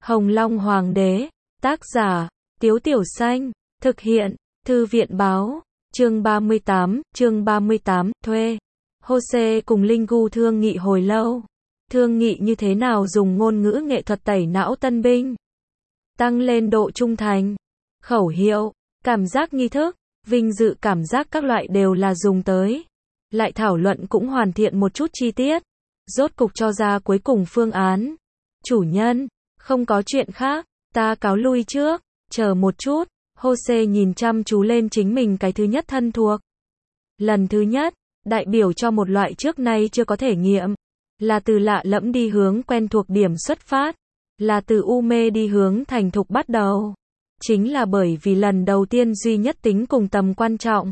Hồng Long Hoàng đế, tác giả, Tiếu Tiểu Xanh, thực hiện, Thư viện báo, chương 38, thuê. Jose cùng Linh Gu thương nghị hồi lâu. Thương nghị như thế nào dùng ngôn ngữ nghệ thuật tẩy não tân binh. Tăng lên độ trung thành. Khẩu hiệu, cảm giác nghi thức, vinh dự cảm giác các loại đều là dùng tới. Lại thảo luận cũng hoàn thiện một chút chi tiết. Rốt cục cho ra cuối cùng phương án. Chủ nhân, không có chuyện khác, ta cáo lui trước, chờ một chút. Jose nhìn chăm chú lên chính mình cái thứ nhất thân thuộc. Lần thứ nhất, đại biểu cho một loại trước nay chưa có thể nghiệm. Là từ lạ lẫm đi hướng quen thuộc điểm xuất phát. Là từ u mê đi hướng thành thục bắt đầu. Chính là bởi vì lần đầu tiên duy nhất tính cùng tầm quan trọng.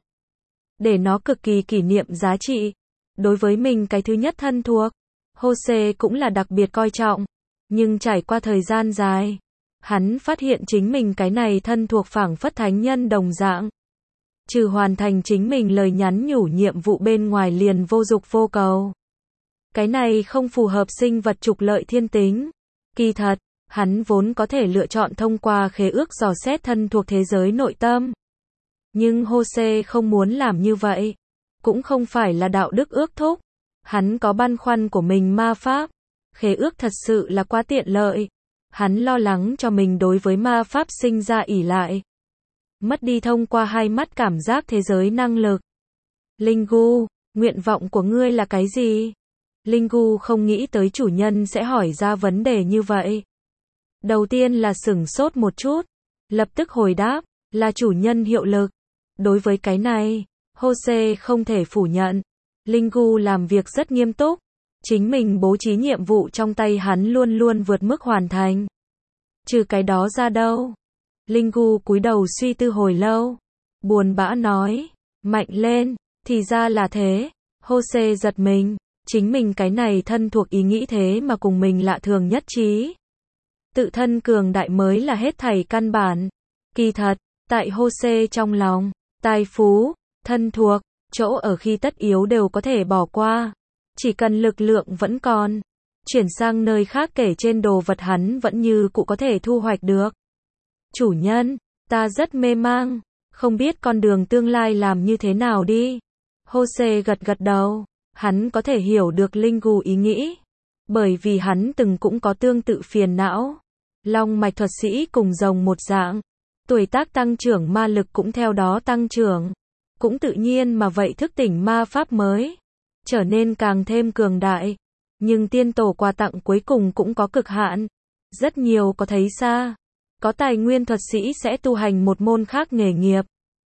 Để nó cực kỳ kỷ niệm giá trị. Đối với mình cái thứ nhất thân thuộc, Jose cũng là đặc biệt coi trọng. Nhưng trải qua thời gian dài, hắn phát hiện chính mình cái này thân thuộc phảng phất thánh nhân đồng dạng. Trừ hoàn thành chính mình lời nhắn nhủ nhiệm vụ bên ngoài liền vô dục vô cầu. Cái này không phù hợp sinh vật trục lợi thiên tính. Kỳ thật, hắn vốn có thể lựa chọn thông qua khế ước dò xét thân thuộc thế giới nội tâm. Nhưng Jose không muốn làm như vậy. Cũng không phải là đạo đức ước thúc. Hắn có băn khoăn của mình ma pháp. Khế ước thật sự là quá tiện lợi. Hắn lo lắng cho mình đối với ma pháp sinh ra ỷ lại. Mất đi thông qua hai mắt cảm giác thế giới năng lực. Linh Gu, nguyện vọng của ngươi là cái gì? Linh Gu không nghĩ tới chủ nhân sẽ hỏi ra vấn đề như vậy. Đầu tiên là sửng sốt một chút. Lập tức hồi đáp, là chủ nhân hiệu lực. Đối với cái này, Jose không thể phủ nhận. Linh Gu làm việc rất nghiêm túc. Chính mình bố trí nhiệm vụ trong tay hắn luôn luôn vượt mức hoàn thành. Trừ cái đó ra đâu? Linh Gu cúi đầu suy tư hồi lâu. Buồn bã nói, mạnh lên, thì ra là thế. Jose giật mình, chính mình cái này thân thuộc ý nghĩ thế mà cùng mình lạ thường nhất trí. Tự thân cường đại mới là hết thảy căn bản. Kỳ thật, tại Jose trong lòng, tài phú, thân thuộc, chỗ ở khi tất yếu đều có thể bỏ qua. Chỉ cần lực lượng vẫn còn, chuyển sang nơi khác kể trên đồ vật hắn vẫn như cũ có thể thu hoạch được. Chủ nhân, ta rất mê mang, không biết con đường tương lai làm như thế nào đi. Jose gật gật đầu, hắn có thể hiểu được Linh Gu ý nghĩ. Bởi vì hắn từng cũng có tương tự phiền não. Long mạch thuật sĩ cùng rồng một dạng. Tuổi tác tăng trưởng ma lực cũng theo đó tăng trưởng. Cũng tự nhiên mà vậy thức tỉnh ma pháp mới. Trở nên càng thêm cường đại. Nhưng tiên tổ quà tặng cuối cùng cũng có cực hạn. Rất nhiều có thấy xa. Có tài nguyên thuật sĩ sẽ tu hành một môn khác nghề nghiệp.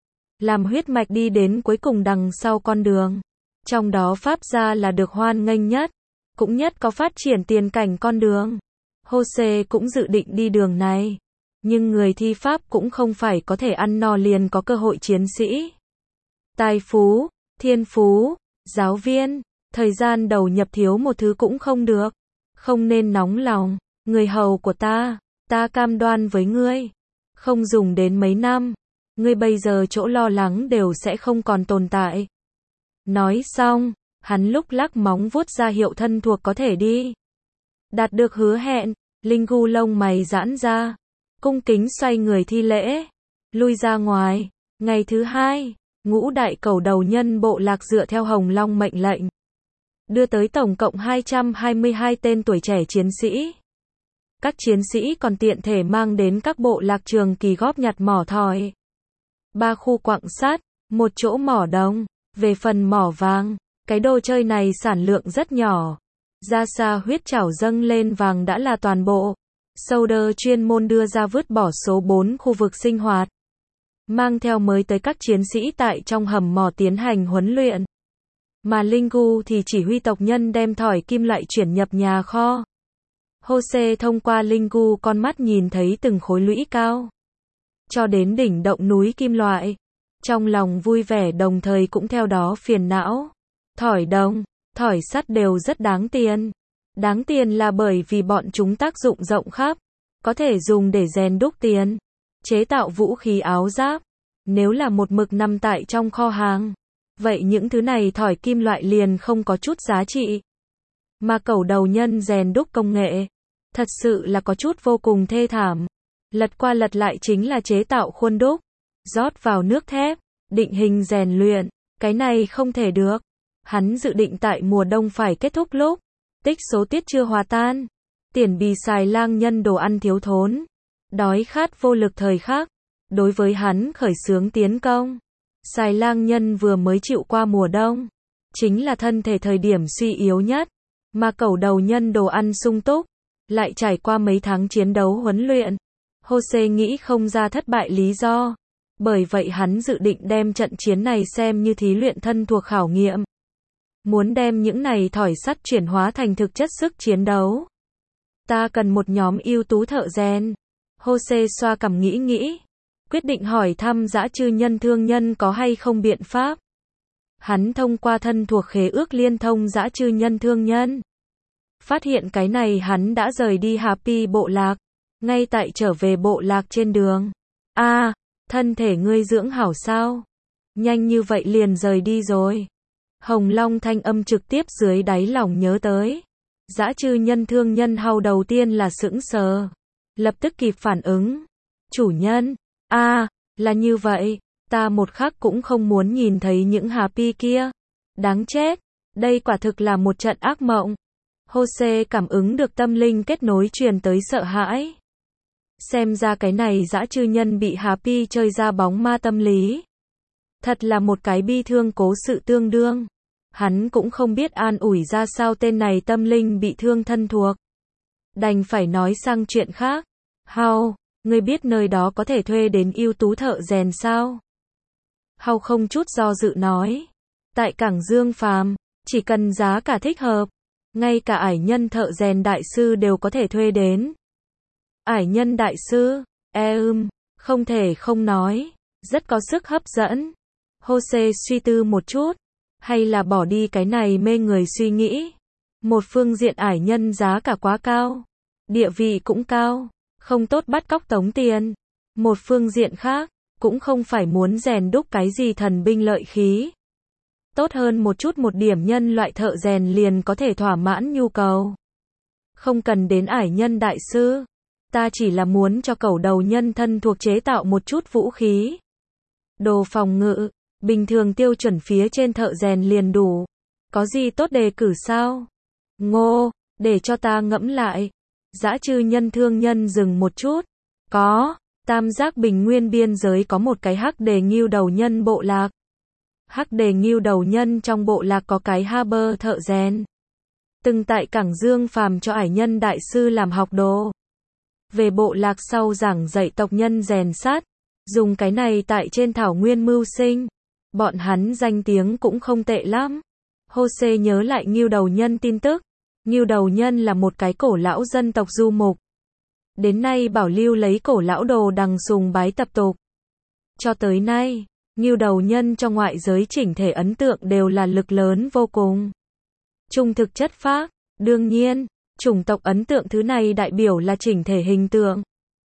Làm huyết mạch đi đến cuối cùng đằng sau con đường. Trong đó pháp gia là được hoan nghênh nhất. Cũng nhất có phát triển tiền cảnh con đường. Jose cũng dự định đi đường này. Nhưng người thi pháp cũng không phải có thể ăn no liền có cơ hội chiến sĩ. Tài phú, thiên phú, giáo viên, thời gian đầu nhập thiếu một thứ cũng không được. Không nên nóng lòng, người hầu của ta cam đoan với ngươi. Không dùng đến mấy năm, ngươi bây giờ chỗ lo lắng đều sẽ không còn tồn tại. Nói xong, hắn lúc lắc móng vuốt ra hiệu thân thuộc có thể đi. Đạt được hứa hẹn, Linh Gu lông mày giãn ra. Cung kính xoay người thi lễ. Lui ra ngoài. Ngày thứ hai, ngũ đại cẩu đầu nhân bộ lạc dựa theo Hồng Long mệnh lệnh. Đưa tới tổng cộng 222 tên tuổi trẻ chiến sĩ. Các chiến sĩ còn tiện thể mang đến các bộ lạc trường kỳ góp nhặt mỏ thỏi. 3 khu quặng sắt, 1 chỗ mỏ đồng. Về phần mỏ vàng, cái đồ chơi này sản lượng rất nhỏ. Ra xa huyết chảo dâng lên vàng đã là toàn bộ. Soldier chuyên môn đưa ra vứt bỏ số 4 khu vực sinh hoạt. Mang theo mới tới các chiến sĩ tại trong hầm mỏ tiến hành huấn luyện. Mà Linh Gu thì chỉ huy tộc nhân đem thỏi kim loại chuyển nhập nhà kho. Jose thông qua Linh Gu con mắt nhìn thấy từng khối lũy cao. Cho đến đỉnh động núi kim loại. Trong lòng vui vẻ đồng thời cũng theo đó phiền não. Thỏi đồng, thỏi sắt đều rất đáng tiền. Đáng tiền là bởi vì bọn chúng tác dụng rộng khắp. Có thể dùng để rèn đúc tiền. Chế tạo vũ khí áo giáp. Nếu là một mực nằm tại trong kho hàng. Vậy những thứ này thỏi kim loại liền không có chút giá trị. Mà cẩu đầu nhân rèn đúc công nghệ. Thật sự là có chút vô cùng thê thảm. Lật qua lật lại chính là chế tạo khuôn đúc, rót vào nước thép, định hình rèn luyện, cái này không thể được. Hắn dự định tại mùa đông phải kết thúc lúc tích số tiết chưa hòa tan, tiền bì xài lang nhân đồ ăn thiếu thốn, đói khát vô lực thời khắc, đối với hắn khởi xướng tiến công. Xài lang nhân vừa mới chịu qua mùa đông, chính là thân thể thời điểm suy yếu nhất, mà cẩu đầu nhân đồ ăn sung túc, lại trải qua mấy tháng chiến đấu huấn luyện. Jose nghĩ không ra thất bại lý do, bởi vậy hắn dự định đem trận chiến này xem như thí luyện thân thuộc khảo nghiệm. Muốn đem những này thỏi sắt chuyển hóa thành thực chất sức chiến đấu. Ta cần một nhóm ưu tú thợ rèn. Jose xoa cằm nghĩ, quyết định hỏi thăm dã chư nhân thương nhân có hay không biện pháp. Hắn thông qua thân thuộc khế ước liên thông dã chư nhân thương nhân. Phát hiện cái này hắn đã rời đi Happy bộ lạc. Ngay tại trở về bộ lạc trên đường. Thân thể ngươi dưỡng hảo sao? Nhanh như vậy liền rời đi rồi. Hồng Long thanh âm trực tiếp dưới đáy lòng nhớ tới. Dã chư nhân thương nhân hầu đầu tiên là sững sờ. Lập tức kịp phản ứng. Chủ nhân, là như vậy, ta một khắc cũng không muốn nhìn thấy những Happy kia. Đáng chết, đây quả thực là một trận ác mộng. Jose cảm ứng được tâm linh kết nối truyền tới sợ hãi. Xem ra cái này dã chư nhân bị Happy chơi ra bóng ma tâm lý. Thật là một cái bi thương cố sự tương đương. Hắn cũng không biết an ủi ra sao tên này tâm linh bị thương thân thuộc. Đành phải nói sang chuyện khác. Hao, ngươi biết nơi đó có thể thuê đến ưu tú thợ rèn sao? Hao không chút do dự nói. Tại cảng Dương Phàm, chỉ cần giá cả thích hợp, ngay cả ải nhân thợ rèn đại sư đều có thể thuê đến. Ải nhân đại sư, không thể không nói, rất có sức hấp dẫn. Jose suy tư một chút, hay là bỏ đi cái này mê người suy nghĩ. Một phương diện ải nhân giá cả quá cao, địa vị cũng cao, không tốt bắt cóc tống tiền. Một phương diện khác, cũng không phải muốn rèn đúc cái gì thần binh lợi khí. Tốt hơn một chút một điểm nhân loại thợ rèn liền có thể thỏa mãn nhu cầu. Không cần đến ải nhân đại sư. Ta chỉ là muốn cho cẩu đầu nhân thân thuộc chế tạo một chút vũ khí. Đồ phòng ngự, bình thường tiêu chuẩn phía trên thợ rèn liền đủ. Có gì tốt đề cử sao? Ngô, để cho ta ngẫm lại. Dã chư nhân thương nhân dừng một chút. Có, Tam Giác Bình Nguyên biên giới có một cái hắc đề ngưu đầu nhân bộ lạc. Hắc đề ngưu đầu nhân trong bộ lạc có cái harbor thợ rèn. Từng tại cảng Dương Phàm cho ải nhân đại sư làm học đồ. Về bộ lạc sau giảng dạy tộc nhân rèn sắt, dùng cái này tại trên thảo nguyên mưu sinh. Bọn hắn danh tiếng cũng không tệ lắm. Jose nhớ lại ngưu đầu nhân tin tức. Ngưu đầu nhân là một cái cổ lão dân tộc du mục. Đến nay bảo lưu lấy cổ lão đồ đằng sùng bái tập tục. Cho tới nay, ngưu đầu nhân trong ngoại giới chỉnh thể ấn tượng đều là lực lớn vô cùng. Trung thực chất phác, đương nhiên, chủng tộc ấn tượng thứ này đại biểu là chỉnh thể hình tượng.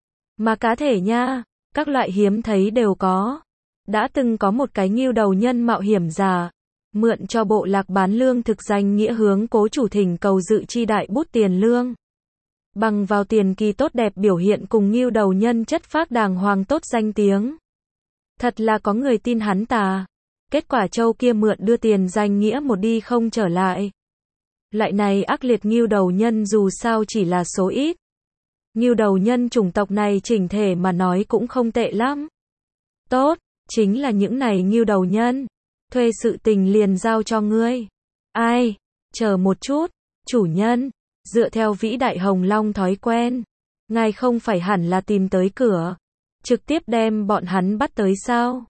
Mà cá thể nha, các loại hiếm thấy đều có. Đã từng có một cái ngưu đầu nhân mạo hiểm giả, mượn cho bộ lạc bán lương thực danh nghĩa hướng cố chủ thỉnh cầu dự chi đại bút tiền lương. Bằng vào tiền kỳ tốt đẹp biểu hiện cùng ngưu đầu nhân chất phác đàng hoàng tốt danh tiếng. Thật là có người tin hắn tà. Kết quả châu kia mượn đưa tiền danh nghĩa một đi không trở lại. Loại này ác liệt ngưu đầu nhân dù sao chỉ là số ít. Ngưu đầu nhân chủng tộc này chỉnh thể mà nói cũng không tệ lắm. Tốt, chính là những này ngưu đầu nhân. Thuê sự tình liền giao cho ngươi. Ai? Chờ một chút, chủ nhân. Dựa theo vĩ đại Hồng Long thói quen, ngài không phải hẳn là tìm tới cửa, trực tiếp đem bọn hắn bắt tới sao?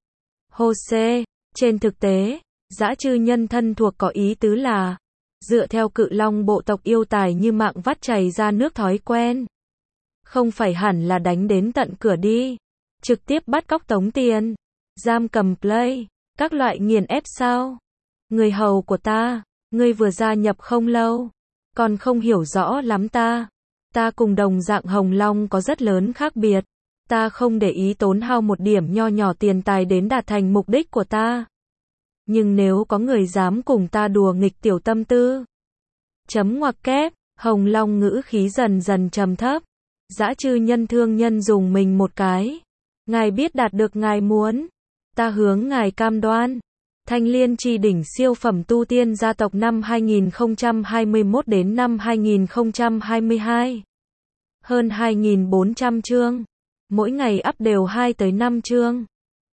Jose, trên thực tế, dã chư nhân thân thuộc có ý tứ là, dựa theo cự long bộ tộc yêu tài như mạng vắt chảy ra nước thói quen. Không phải hẳn là đánh đến tận cửa đi, trực tiếp bắt cóc tống tiền, giam cầm play, các loại nghiền ép sao? Người hầu của ta, ngươi vừa gia nhập không lâu. Còn không hiểu rõ lắm ta. Ta cùng đồng dạng Hồng Long có rất lớn khác biệt. Ta không để ý tốn hao một điểm nho nhỏ tiền tài đến đạt thành mục đích của ta. Nhưng nếu có người dám cùng ta đùa nghịch tiểu tâm tư. Chấm ngoặc kép, Hồng Long ngữ khí dần dần trầm thấp. Dã chư nhân thương nhân dùng mình một cái. Ngài biết đạt được ngài muốn. Ta hướng ngài cam đoan. Thanh Liên Chi đỉnh siêu phẩm tu tiên gia tộc năm 2021 đến năm 2022. Hơn 2.400 chương. Mỗi ngày up đều 2 tới 5 chương.